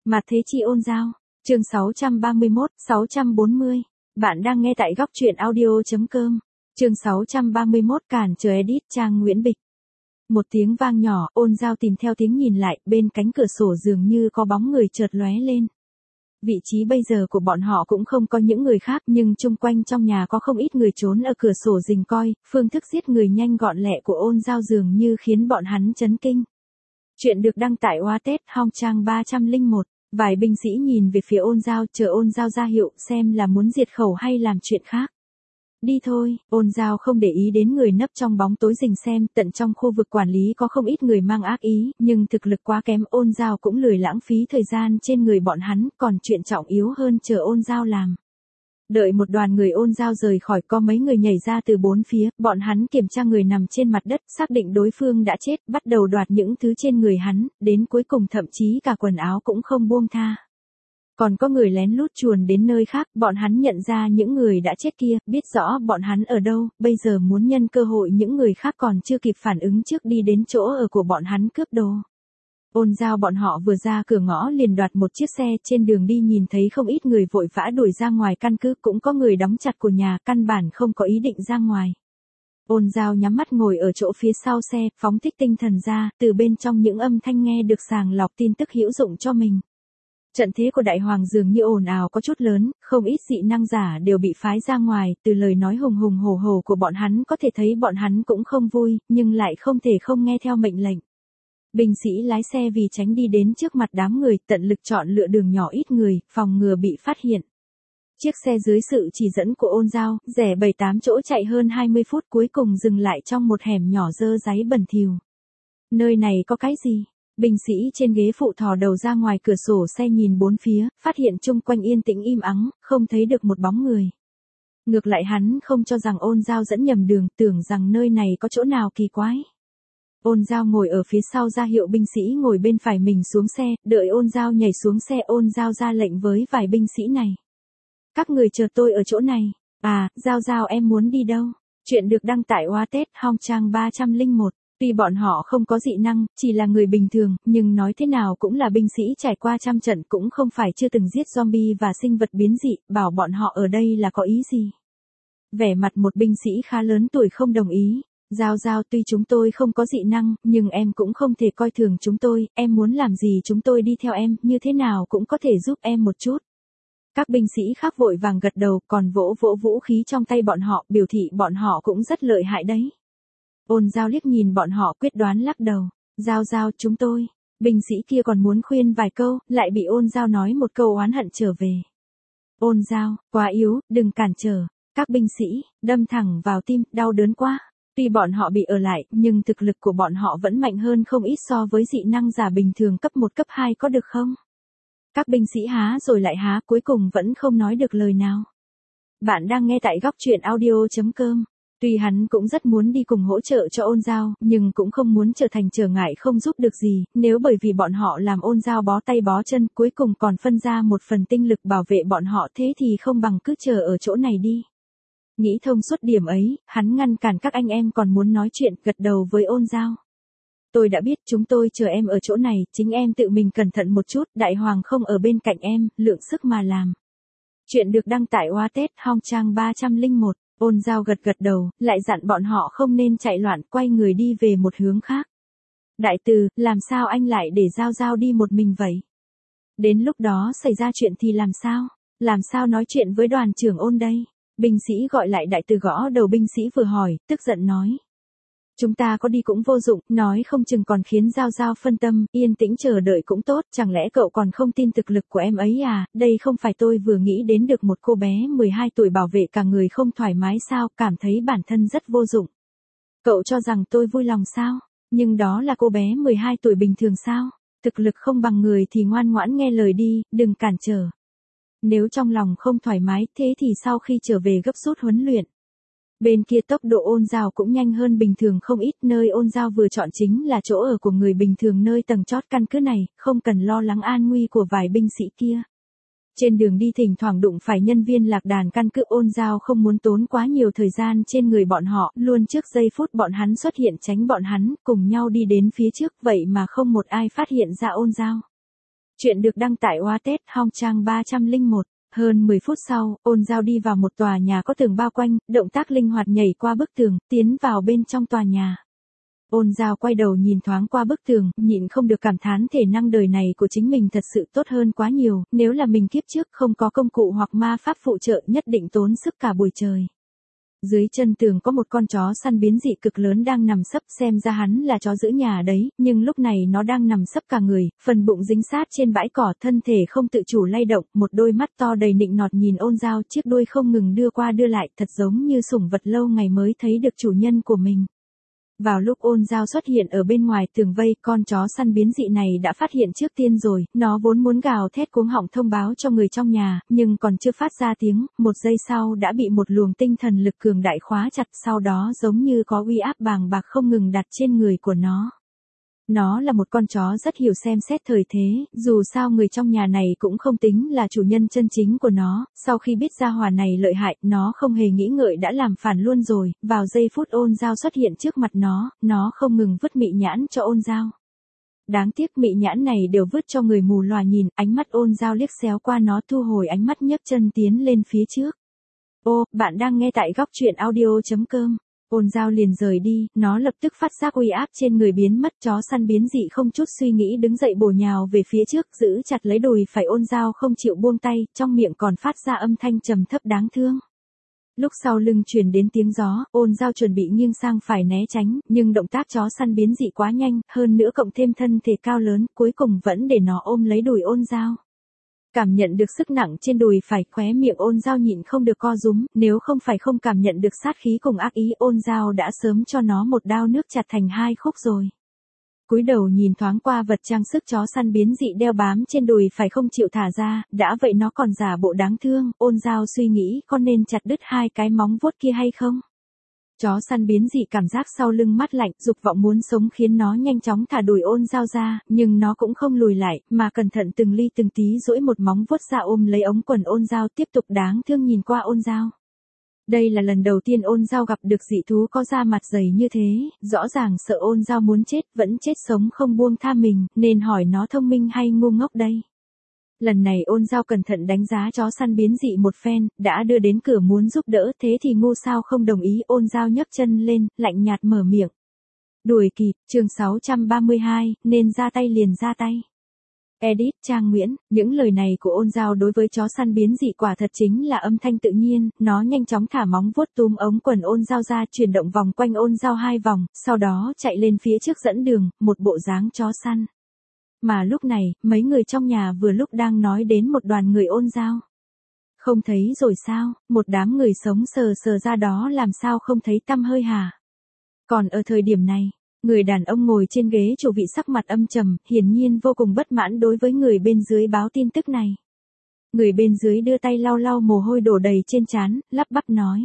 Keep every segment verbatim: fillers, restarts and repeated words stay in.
Mặt thế chi ôn giao, chương sáu trăm ba mươi mốt, sáu trăm bốn mươi. Bạn đang nghe tại góc truyện audio.com. Chương sáu trăm ba mươi mốt cản trở edit trang Nguyễn Bịch. Một tiếng vang nhỏ, ôn giao tìm theo tiếng nhìn lại, bên cánh cửa sổ dường như có bóng người chợt lóe lên. Vị trí bây giờ của bọn họ cũng không có những người khác, nhưng chung quanh trong nhà có không ít người trốn ở cửa sổ rình coi, phương thức giết người nhanh gọn lẹ của ôn giao dường như khiến bọn hắn chấn kinh. Chuyện được đăng tại oa tết hong trang ba trăm lẻ một. Vài binh sĩ nhìn về phía ôn giao, chờ ôn giao ra hiệu xem là muốn diệt khẩu hay làm chuyện khác. Đi thôi, ôn giao không để ý đến người nấp trong bóng tối rình xem, tận trong khu vực quản lý có không ít người mang ác ý, nhưng thực lực quá kém, ôn giao cũng lười lãng phí thời gian trên người bọn hắn, còn chuyện trọng yếu hơn chờ ôn giao làm. Đợi một đoàn người ôn giao rời khỏi, có mấy người nhảy ra từ bốn phía, bọn hắn kiểm tra người nằm trên mặt đất, xác định đối phương đã chết, bắt đầu đoạt những thứ trên người hắn, đến cuối cùng thậm chí cả quần áo cũng không buông tha. Còn có người lén lút chuồn đến nơi khác, bọn hắn nhận ra những người đã chết kia, biết rõ bọn hắn ở đâu, bây giờ muốn nhân cơ hội những người khác còn chưa kịp phản ứng trước đi đến chỗ ở của bọn hắn cướp đồ. Ôn giao bọn họ vừa ra cửa ngõ liền đoạt một chiếc xe, trên đường đi nhìn thấy không ít người vội vã đuổi ra ngoài căn cứ, cũng có người đóng chặt của nhà, căn bản không có ý định ra ngoài. Ôn giao nhắm mắt ngồi ở chỗ phía sau xe, phóng thích tinh thần ra, từ bên trong những âm thanh nghe được sàng lọc tin tức hữu dụng cho mình. Trận thế của đại hoàng dường như ồn ào có chút lớn, không ít dị năng giả đều bị phái ra ngoài, từ lời nói hùng hùng hổ hổ của bọn hắn có thể thấy bọn hắn cũng không vui, nhưng lại không thể không nghe theo mệnh lệnh. Binh sĩ lái xe vì tránh đi đến trước mặt đám người, tận lực chọn lựa đường nhỏ ít người, phòng ngừa bị phát hiện. Chiếc xe dưới sự chỉ dẫn của ôn giao, rẻ bảy tám chỗ chạy hơn hai mươi phút cuối cùng dừng lại trong một hẻm nhỏ dơ dáy bẩn thỉu. Nơi này có cái gì? Binh sĩ trên ghế phụ thò đầu ra ngoài cửa sổ xe nhìn bốn phía, phát hiện chung quanh yên tĩnh im ắng, không thấy được một bóng người. Ngược lại hắn không cho rằng ôn giao dẫn nhầm đường, tưởng rằng nơi này có chỗ nào kỳ quái. Ôn giao ngồi ở phía sau ra hiệu binh sĩ ngồi bên phải mình xuống xe, đợi ôn giao nhảy xuống xe, ôn giao ra lệnh với vài binh sĩ này. Các người chờ tôi ở chỗ này. À, giao giao em muốn đi đâu? Chuyện được đăng tại oa tết hong trang ba trăm lẻ một. Tuy bọn họ không có dị năng, chỉ là người bình thường, nhưng nói thế nào cũng là binh sĩ trải qua trăm trận, cũng không phải chưa từng giết zombie và sinh vật biến dị, bảo bọn họ ở đây là có ý gì. Vẻ mặt một binh sĩ khá lớn tuổi không đồng ý. Giao giao, tuy chúng tôi không có dị năng, nhưng em cũng không thể coi thường chúng tôi, em muốn làm gì chúng tôi đi theo em, như thế nào cũng có thể giúp em một chút. Các binh sĩ khác vội vàng gật đầu, còn vỗ vỗ vũ khí trong tay bọn họ, biểu thị bọn họ cũng rất lợi hại đấy. Ôn giao liếc nhìn bọn họ quyết đoán lắc đầu. Giao giao, chúng tôi. Binh sĩ kia còn muốn khuyên vài câu, lại bị ôn giao nói một câu oán hận trở về. Ôn giao, quá yếu, đừng cản trở. Các binh sĩ, đâm thẳng vào tim, đau đớn quá. Tuy bọn họ bị ở lại, nhưng thực lực của bọn họ vẫn mạnh hơn không ít so với dị năng giả bình thường cấp một cấp hai, có được không? Các binh sĩ há rồi lại há, cuối cùng vẫn không nói được lời nào. Bạn đang nghe tại góc truyện audio.com. Tuy hắn cũng rất muốn đi cùng hỗ trợ cho ôn giao, nhưng cũng không muốn trở thành trở ngại không giúp được gì, nếu bởi vì bọn họ làm ôn giao bó tay bó chân, cuối cùng còn phân ra một phần tinh lực bảo vệ bọn họ, thế thì không bằng cứ chờ ở chỗ này đi. Nghĩ thông suốt điểm ấy, hắn ngăn cản các anh em còn muốn nói chuyện, gật đầu với ôn giao. Tôi đã biết, chúng tôi chờ em ở chỗ này, chính em tự mình cẩn thận một chút, đại hoàng không ở bên cạnh em, lượng sức mà làm. Chuyện được đăng tại oa tết hong trang ba trăm lẻ một. Ôn giao gật gật đầu, lại dặn bọn họ không nên chạy loạn, quay người đi về một hướng khác. Đại từ, làm sao anh lại để giao giao đi một mình vậy? Đến lúc đó xảy ra chuyện thì làm sao? Làm sao nói chuyện với đoàn trưởng ôn đây? Binh sĩ gọi lại đại từ gõ đầu binh sĩ vừa hỏi, tức giận nói. Chúng ta có đi cũng vô dụng, nói không chừng còn khiến giao giao phân tâm, yên tĩnh chờ đợi cũng tốt, chẳng lẽ cậu còn không tin thực lực của em ấy à, đây không phải tôi vừa nghĩ đến được một cô bé mười hai tuổi bảo vệ cả người không thoải mái sao, cảm thấy bản thân rất vô dụng. Cậu cho rằng tôi vui lòng sao, nhưng đó là cô bé mười hai tuổi bình thường sao, thực lực không bằng người thì ngoan ngoãn nghe lời đi, đừng cản trở. Nếu trong lòng không thoải mái, thế thì sau khi trở về gấp rút huấn luyện. Bên kia tốc độ ôn giao cũng nhanh hơn bình thường không ít, nơi ôn giao vừa chọn chính là chỗ ở của người bình thường nơi tầng chót căn cứ này, không cần lo lắng an nguy của vài binh sĩ kia. Trên đường đi thỉnh thoảng đụng phải nhân viên lạc đàn căn cứ, ôn giao không muốn tốn quá nhiều thời gian trên người bọn họ, luôn trước giây phút bọn hắn xuất hiện tránh bọn hắn, cùng nhau đi đến phía trước, vậy mà không một ai phát hiện ra ôn giao. Chuyện được đăng tải oa tết Hong trang ba trăm lẻ một. Hơn mười phút sau, Ôn Giao đi vào một tòa nhà có tường bao quanh, động tác linh hoạt nhảy qua bức tường, tiến vào bên trong tòa nhà. Ôn Giao quay đầu nhìn thoáng qua bức tường, nhịn không được cảm thán thể năng đời này của chính mình thật sự tốt hơn quá nhiều, nếu là mình kiếp trước không có công cụ hoặc ma pháp phụ trợ nhất định tốn sức cả buổi trời. Dưới chân tường có một con chó săn biến dị cực lớn đang nằm sấp, xem ra hắn là chó giữ nhà đấy, nhưng lúc này nó đang nằm sấp cả người, phần bụng dính sát trên bãi cỏ, thân thể không tự chủ lay động, một đôi mắt to đầy nịnh nọt nhìn Ôn Giao, chiếc đuôi không ngừng đưa qua đưa lại, thật giống như sủng vật lâu ngày mới thấy được chủ nhân của mình. Vào lúc Ôn Giao xuất hiện ở bên ngoài tường vây, con chó săn biến dị này đã phát hiện trước tiên rồi, nó vốn muốn gào thét cuống họng thông báo cho người trong nhà, nhưng còn chưa phát ra tiếng, một giây sau đã bị một luồng tinh thần lực cường đại khóa chặt, sau đó giống như có uy áp bàng bạc không ngừng đặt trên người của nó. Nó là một con chó rất hiểu xem xét thời thế, dù sao người trong nhà này cũng không tính là chủ nhân chân chính của nó, sau khi biết gia hỏa này lợi hại, nó không hề nghĩ ngợi đã làm phản luôn rồi, vào giây phút Ôn Giao xuất hiện trước mặt nó, nó không ngừng vứt mị nhãn cho Ôn Giao. Đáng tiếc mị nhãn này đều vứt cho người mù lòa nhìn, ánh mắt Ôn Giao liếc xéo qua nó, thu hồi ánh mắt, nhấc chân tiến lên phía trước. Ô, bạn đang nghe tại góc truyện audio chấm com. Ôn Giao liền rời đi, nó lập tức phát giác uy áp trên người biến mất, chó săn biến dị không chút suy nghĩ đứng dậy bổ nhào về phía trước, giữ chặt lấy đùi phải Ôn Giao không chịu buông tay, trong miệng còn phát ra âm thanh trầm thấp đáng thương. Lúc sau lưng truyền đến tiếng gió, Ôn Giao chuẩn bị nghiêng sang phải né tránh, nhưng động tác chó săn biến dị quá nhanh, hơn nữa cộng thêm thân thể cao lớn, cuối cùng vẫn để nó ôm lấy đùi Ôn Giao. Cảm nhận được sức nặng trên đùi phải, khóe miệng Ôn Giao nhịn không được co rúm, nếu không phải không cảm nhận được sát khí cùng ác ý, Ôn Giao đã sớm cho nó một đao nước chặt thành hai khúc rồi. Cúi đầu nhìn thoáng qua vật trang sức chó săn biến dị đeo bám trên đùi phải không chịu thả ra, đã vậy nó còn giả bộ đáng thương, Ôn Giao suy nghĩ có nên chặt đứt hai cái móng vuốt kia hay không. Chó săn biến dị cảm giác sau lưng mát lạnh, dục vọng muốn sống khiến nó nhanh chóng thả đùi Ôn Giao ra, nhưng nó cũng không lùi lại, mà cẩn thận từng ly từng tí duỗi một móng vuốt ra ôm lấy ống quần Ôn Giao, tiếp tục đáng thương nhìn qua Ôn Giao. Đây là lần đầu tiên Ôn Giao gặp được dị thú có da mặt dày như thế, rõ ràng sợ Ôn Giao muốn chết, vẫn chết sống không buông tha mình, nên hỏi nó thông minh hay ngu ngốc đây. Lần này Ôn Giao cẩn thận đánh giá chó săn biến dị một phen, đã đưa đến cửa muốn giúp đỡ, thế thì ngu sao không đồng ý. Ôn Giao nhấc chân lên, lạnh nhạt mở miệng. Đuổi kịp, chương sáu trăm ba mươi hai, nên ra tay liền ra tay. Edit Trang Nguyễn, những lời này của Ôn Giao đối với chó săn biến dị quả thật chính là âm thanh tự nhiên, nó nhanh chóng thả móng vuốt túm ống quần Ôn Giao ra, chuyển động vòng quanh Ôn Giao hai vòng, sau đó chạy lên phía trước dẫn đường, một bộ dáng chó săn. Mà lúc này, mấy người trong nhà vừa lúc đang nói đến một đoàn người Ôn Giao. Không thấy rồi sao, một đám người sống sờ sờ ra đó làm sao không thấy tăm hơi hả? Còn ở thời điểm này, người đàn ông ngồi trên ghế chủ vị sắc mặt âm trầm, hiển nhiên vô cùng bất mãn đối với người bên dưới báo tin tức này. Người bên dưới đưa tay lau lau mồ hôi đổ đầy trên trán, lắp bắp nói.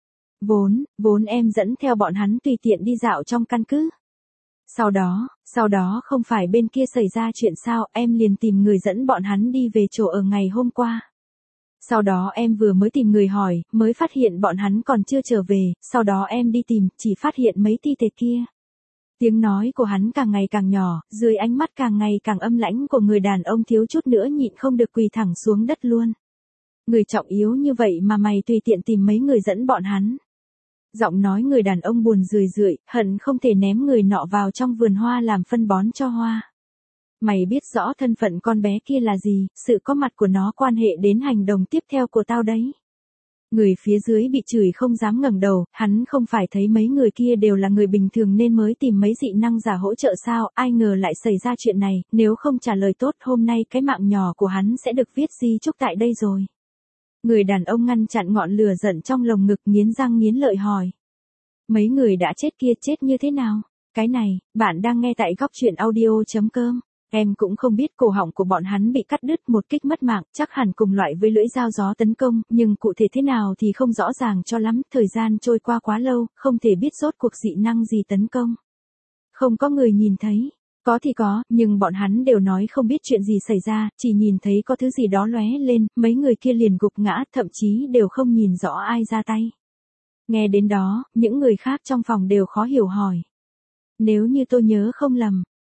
Vốn, vốn em dẫn theo bọn hắn tùy tiện đi dạo trong căn cứ. Sau đó, sau đó không phải bên kia xảy ra chuyện sao, em liền tìm người dẫn bọn hắn đi về chỗ ở ngày hôm qua. Sau đó em vừa mới tìm người hỏi, mới phát hiện bọn hắn còn chưa trở về, sau đó em đi tìm, chỉ phát hiện mấy thi thể kia. Tiếng nói của hắn càng ngày càng nhỏ, dưới ánh mắt càng ngày càng âm lãnh của người đàn ông thiếu chút nữa nhịn không được quỳ thẳng xuống đất luôn. Người trọng yếu như vậy mà mày tùy tiện tìm mấy người dẫn bọn hắn. Giọng nói người đàn ông buồn rười rượi, hận không thể ném người nọ vào trong vườn hoa làm phân bón cho hoa. Mày biết rõ thân phận con bé kia là gì, sự có mặt của nó quan hệ đến hành động tiếp theo của tao đấy. Người phía dưới bị chửi không dám ngẩng đầu, hắn không phải thấy mấy người kia đều là người bình thường nên mới tìm mấy dị năng giả hỗ trợ sao, ai ngờ lại xảy ra chuyện này, nếu không trả lời tốt hôm nay cái mạng nhỏ của hắn sẽ được viết di chúc tại đây rồi. Người đàn ông ngăn chặn ngọn lửa giận trong lồng ngực, nghiến răng nghiến lợi hỏi. Mấy người đã chết kia chết như thế nào? Cái này, bạn đang nghe tại góc truyện audio chấm com. Em cũng không biết, cổ họng của bọn hắn bị cắt đứt một kích mất mạng, chắc hẳn cùng loại với lưỡi dao gió tấn công, nhưng cụ thể thế nào thì không rõ ràng cho lắm, thời gian trôi qua quá lâu, không thể biết rốt cuộc dị năng gì tấn công. Không có người nhìn thấy. Có thì có, nhưng bọn hắn đều nói không biết chuyện gì xảy ra, chỉ nhìn thấy có thứ gì đó lóe lên, mấy người kia liền gục ngã, thậm chí đều không nhìn rõ ai ra tay. Nghe đến đó, những người khác trong phòng đều khó hiểu hỏi. Nếu như tôi nhớ không lầm,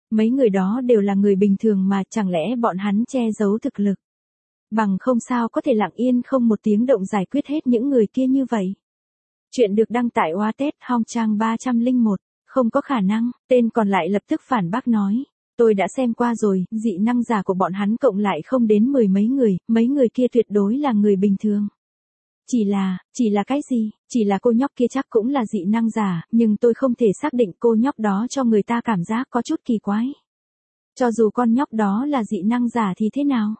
Mấy người đó đều là người bình thường mà, chẳng lẽ bọn hắn che giấu thực lực. Bằng không sao có thể lặng yên không một tiếng động giải quyết hết những người kia như vậy. Chuyện được đăng tại oa tết Hong trang ba trăm lẻ một, không có khả năng, tên còn lại lập tức phản bác nói. Tôi đã xem qua rồi, dị năng giả của bọn hắn cộng lại không đến mười mấy người, mấy người kia tuyệt đối là người bình thường. Chỉ là, chỉ là cái gì, chỉ là cô nhóc kia chắc cũng là dị năng giả, nhưng tôi không thể xác định cô nhóc đó cho người ta cảm giác có chút kỳ quái. Cho dù con nhóc đó là dị năng giả thì thế nào?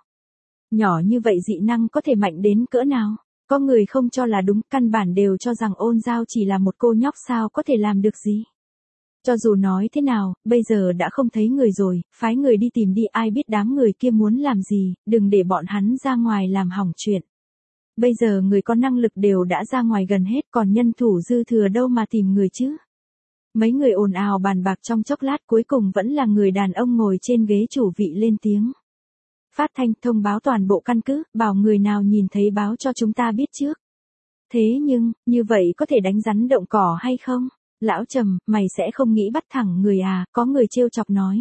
Nhỏ như vậy dị năng có thể mạnh đến cỡ nào? Có người không cho là đúng, căn bản đều cho rằng Ôn Giao chỉ là một cô nhóc sao có thể làm được gì. Cho dù nói thế nào, bây giờ đã không thấy người rồi, phái người đi tìm đi, ai biết đám người kia muốn làm gì, đừng để bọn hắn ra ngoài làm hỏng chuyện. Bây giờ người có năng lực đều đã ra ngoài gần hết, còn nhân thủ dư thừa đâu mà tìm người chứ. Mấy người ồn ào bàn bạc trong chốc lát, cuối cùng vẫn là người đàn ông ngồi trên ghế chủ vị lên tiếng. Phát thanh thông báo toàn bộ căn cứ, bảo người nào nhìn thấy báo cho chúng ta biết trước. Thế nhưng, như vậy có thể đánh rắn động cỏ hay không? Lão Trầm, mày sẽ không nghĩ bắt thẳng người à, có người trêu chọc nói.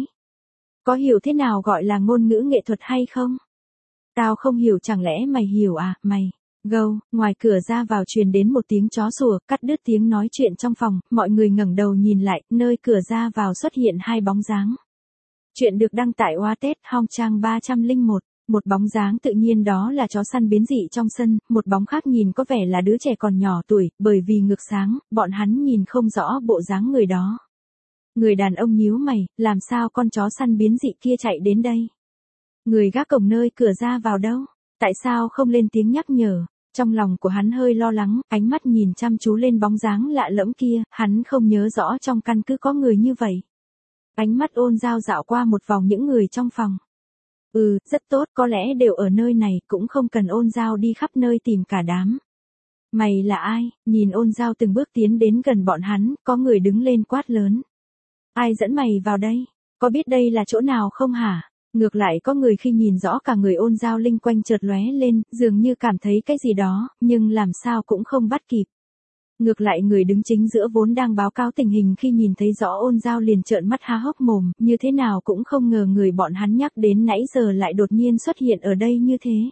Có hiểu thế nào gọi là ngôn ngữ nghệ thuật hay không? Tao không hiểu, chẳng lẽ mày hiểu à, mày. Gâu, ngoài cửa ra vào truyền đến một tiếng chó sủa, cắt đứt tiếng nói chuyện trong phòng, mọi người ngẩng đầu nhìn lại, nơi cửa ra vào xuất hiện hai bóng dáng. Chuyện được đăng tại oa tết Hong trang ba trăm lẻ một, một bóng dáng tự nhiên đó là chó săn biến dị trong sân, một bóng khác nhìn có vẻ là đứa trẻ còn nhỏ tuổi, bởi vì ngực sáng, bọn hắn nhìn không rõ bộ dáng người đó. Người đàn ông nhíu mày, làm sao con chó săn biến dị kia chạy đến đây? Người gác cổng nơi cửa ra vào đâu? Tại sao không lên tiếng nhắc nhở? Trong lòng của hắn hơi lo lắng, ánh mắt nhìn chăm chú lên bóng dáng lạ lẫm kia, hắn không nhớ rõ trong căn cứ có người như vậy. Ánh mắt Ôn Giao dạo qua một vòng những người trong phòng. Ừ, rất tốt, có lẽ đều ở nơi này, cũng không cần Ôn Giao đi khắp nơi tìm cả đám. Mày là ai? Nhìn Ôn Giao từng bước tiến đến gần bọn hắn, có người đứng lên quát lớn. Ai dẫn mày vào đây? Có biết đây là chỗ nào không hả? Ngược lại có người khi nhìn rõ cả người Ôn Giao linh quanh chợt lóe lên, dường như cảm thấy cái gì đó, nhưng làm sao cũng không bắt kịp. Ngược lại người đứng chính giữa vốn đang báo cáo tình hình khi nhìn thấy rõ Ôn Giao liền trợn mắt há hốc mồm, như thế nào cũng không ngờ người bọn hắn nhắc đến nãy giờ lại đột nhiên xuất hiện ở đây như thế.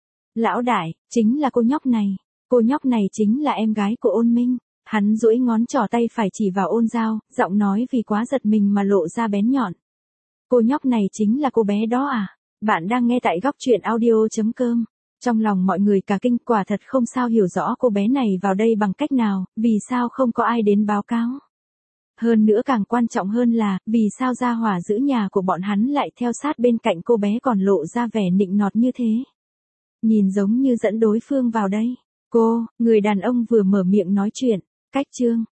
Lão đại, chính là cô nhóc này, cô nhóc này chính là em gái của Ôn Minh. Hắn duỗi ngón trỏ tay phải chỉ vào Ôn Giao, giọng nói vì quá giật mình mà lộ ra bén nhọn. Cô nhóc này chính là cô bé đó à? Bạn đang nghe tại góc truyện audio chấm com. Trong lòng mọi người cả kinh, quả thật không sao hiểu rõ cô bé này vào đây bằng cách nào, vì sao không có ai đến báo cáo. Hơn nữa càng quan trọng hơn là, vì sao gia hỏa giữ nhà của bọn hắn lại theo sát bên cạnh cô bé còn lộ ra vẻ nịnh nọt như thế. Nhìn giống như dẫn đối phương vào đây. Cô, người đàn ông vừa mở miệng nói chuyện, cách chương.